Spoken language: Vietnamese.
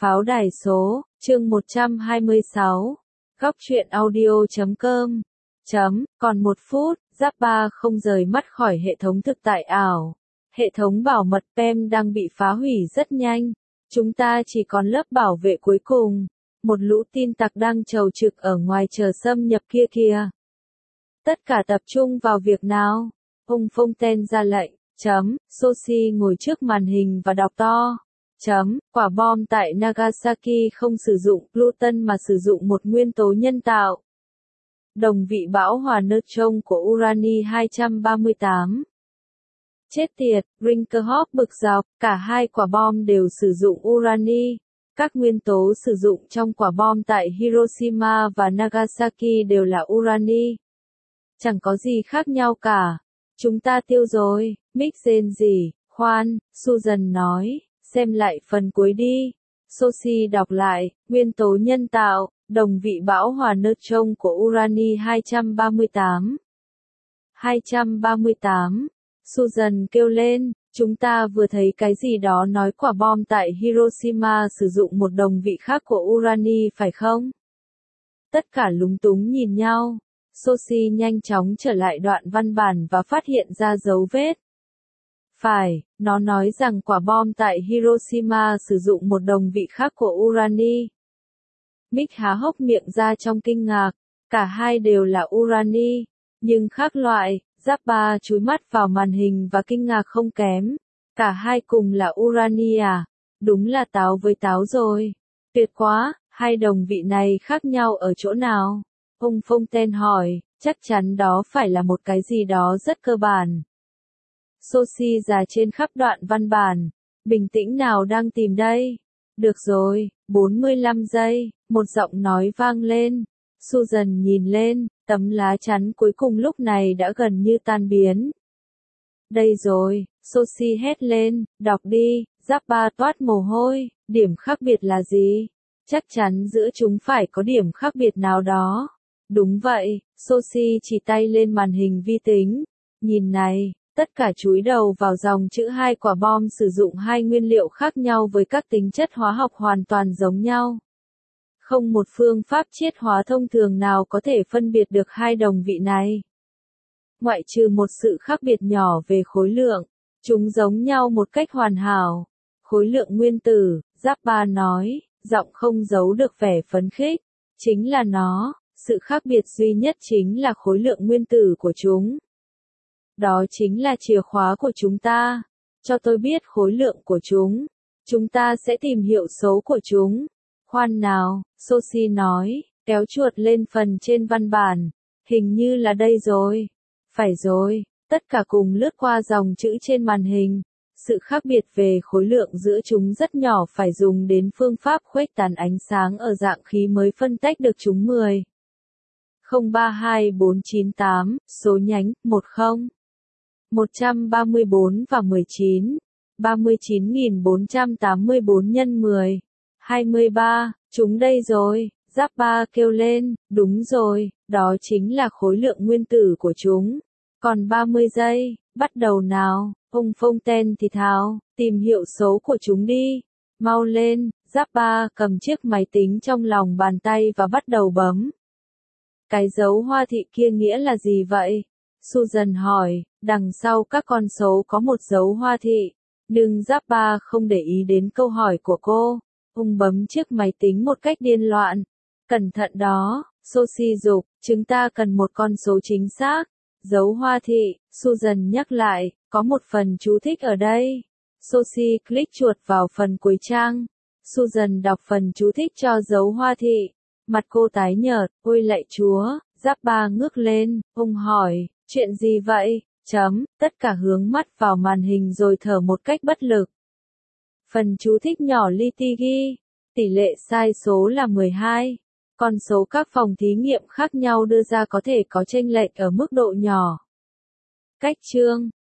Pháo đài số, chương 126. Góc truyện audio.com. Còn 1 phút, Giáp Ba không rời mắt khỏi hệ thống thực tại ảo. Hệ thống bảo mật PEM đang bị phá hủy rất nhanh. Chúng ta chỉ còn lớp bảo vệ cuối cùng. Một lũ tin tặc đang chầu trực ở ngoài chờ xâm nhập kia kìa. Tất cả tập trung vào việc nào? Ông Fontaine ra lệnh. Soshi ngồi trước màn hình và đọc to. Quả bom tại Nagasaki không sử dụng Pluton mà sử dụng một nguyên tố nhân tạo. Đồng vị bão hòa neutron của Urani 238. Chết tiệt, Brinkerhoff bực dọc, cả hai quả bom đều sử dụng urani. Các nguyên tố sử dụng trong quả bom tại Hiroshima và Nagasaki đều là urani. Chẳng có gì khác nhau cả. Chúng ta tiêu rồi, Mick rên rỉ, khoan, Susan nói, xem lại phần cuối đi. Soshi đọc lại, nguyên tố nhân tạo, đồng vị bão hòa neutron của Urani 238. 238. Susan kêu lên, chúng ta vừa thấy cái gì đó nói quả bom tại Hiroshima sử dụng một đồng vị khác của urani phải không? Tất cả lúng túng nhìn nhau. Soshi nhanh chóng trở lại đoạn văn bản và phát hiện ra dấu vết. Phải, nó nói rằng quả bom tại Hiroshima sử dụng một đồng vị khác của urani. Mick há hốc miệng ra trong kinh ngạc. Cả hai đều là urani, nhưng khác loại. Giáp Ba chúi mắt vào màn hình và kinh ngạc không kém. Cả hai cùng là urani à? Đúng là táo với táo rồi. Tuyệt quá, hai đồng vị này khác nhau ở chỗ nào? Ông Fontaine hỏi, chắc chắn đó phải là một cái gì đó rất cơ bản. Soshi già trên khắp đoạn văn bản. Bình tĩnh nào đang tìm đây? Được rồi, 45 giây, một giọng nói vang lên. Susan nhìn lên, tấm lá chắn cuối cùng lúc này đã gần như tan biến. Đây rồi, Soshi hét lên, đọc đi. Giáp Ba toát mồ hôi, điểm khác biệt là gì? Chắc chắn giữa chúng phải có điểm khác biệt nào đó. Đúng vậy, Soshi chỉ tay lên màn hình vi tính. Nhìn này, tất cả chúi đầu vào dòng chữ hai quả bom sử dụng hai nguyên liệu khác nhau với các tính chất hóa học hoàn toàn giống nhau. Không một phương pháp chiết hóa thông thường nào có thể phân biệt được hai đồng vị này. Ngoại trừ một sự khác biệt nhỏ về khối lượng, chúng giống nhau một cách hoàn hảo. Khối lượng nguyên tử, Giáp Ba nói, giọng không giấu được vẻ phấn khích. Chính là nó, sự khác biệt duy nhất chính là khối lượng nguyên tử của chúng. Đó chính là chìa khóa của chúng ta. Cho tôi biết khối lượng của chúng. Chúng ta sẽ tìm hiệu số của chúng. Khoan nào, Soshi nói, kéo chuột lên phần trên văn bản. Hình như là đây rồi. Phải rồi, tất cả cùng lướt qua dòng chữ trên màn hình. Sự khác biệt về khối lượng giữa chúng rất nhỏ, phải dùng đến phương pháp khuếch tán ánh sáng ở dạng khí mới phân tách được chúng 10. 032498, số nhánh, 10. 134 và 19. 39.484 nhân 10. 23, chúng đây rồi, Giáp Ba kêu lên, đúng rồi, đó chính là khối lượng nguyên tử của chúng. Còn 30 giây, bắt đầu nào, ông Fontaine thì thào, tìm hiệu số của chúng đi. Mau lên, Giáp Ba cầm chiếc máy tính trong lòng bàn tay và bắt đầu bấm. Cái dấu hoa thị kia nghĩa là gì vậy? Susan hỏi, đằng sau các con số có một dấu hoa thị. Nhưng Giáp Ba không để ý đến câu hỏi của cô. Ông bấm chiếc máy tính một cách điên loạn. Cẩn thận đó, Soshi dục, chúng ta cần một con số chính xác. Dấu hoa thị, Susan nhắc lại, có một phần chú thích ở đây. Soshi click chuột vào phần cuối trang. Susan đọc phần chú thích cho dấu hoa thị. Mặt cô tái nhợt, ôi lạy Chúa, Giáp Ba ngước lên, ông hỏi, chuyện gì vậy? Tất cả hướng mắt vào màn hình rồi thở một cách bất lực. Phần chú thích nhỏ li ti ghi, tỷ lệ sai số là 12. Con số các phòng thí nghiệm khác nhau đưa ra có thể có chênh lệch ở mức độ nhỏ. Cách chương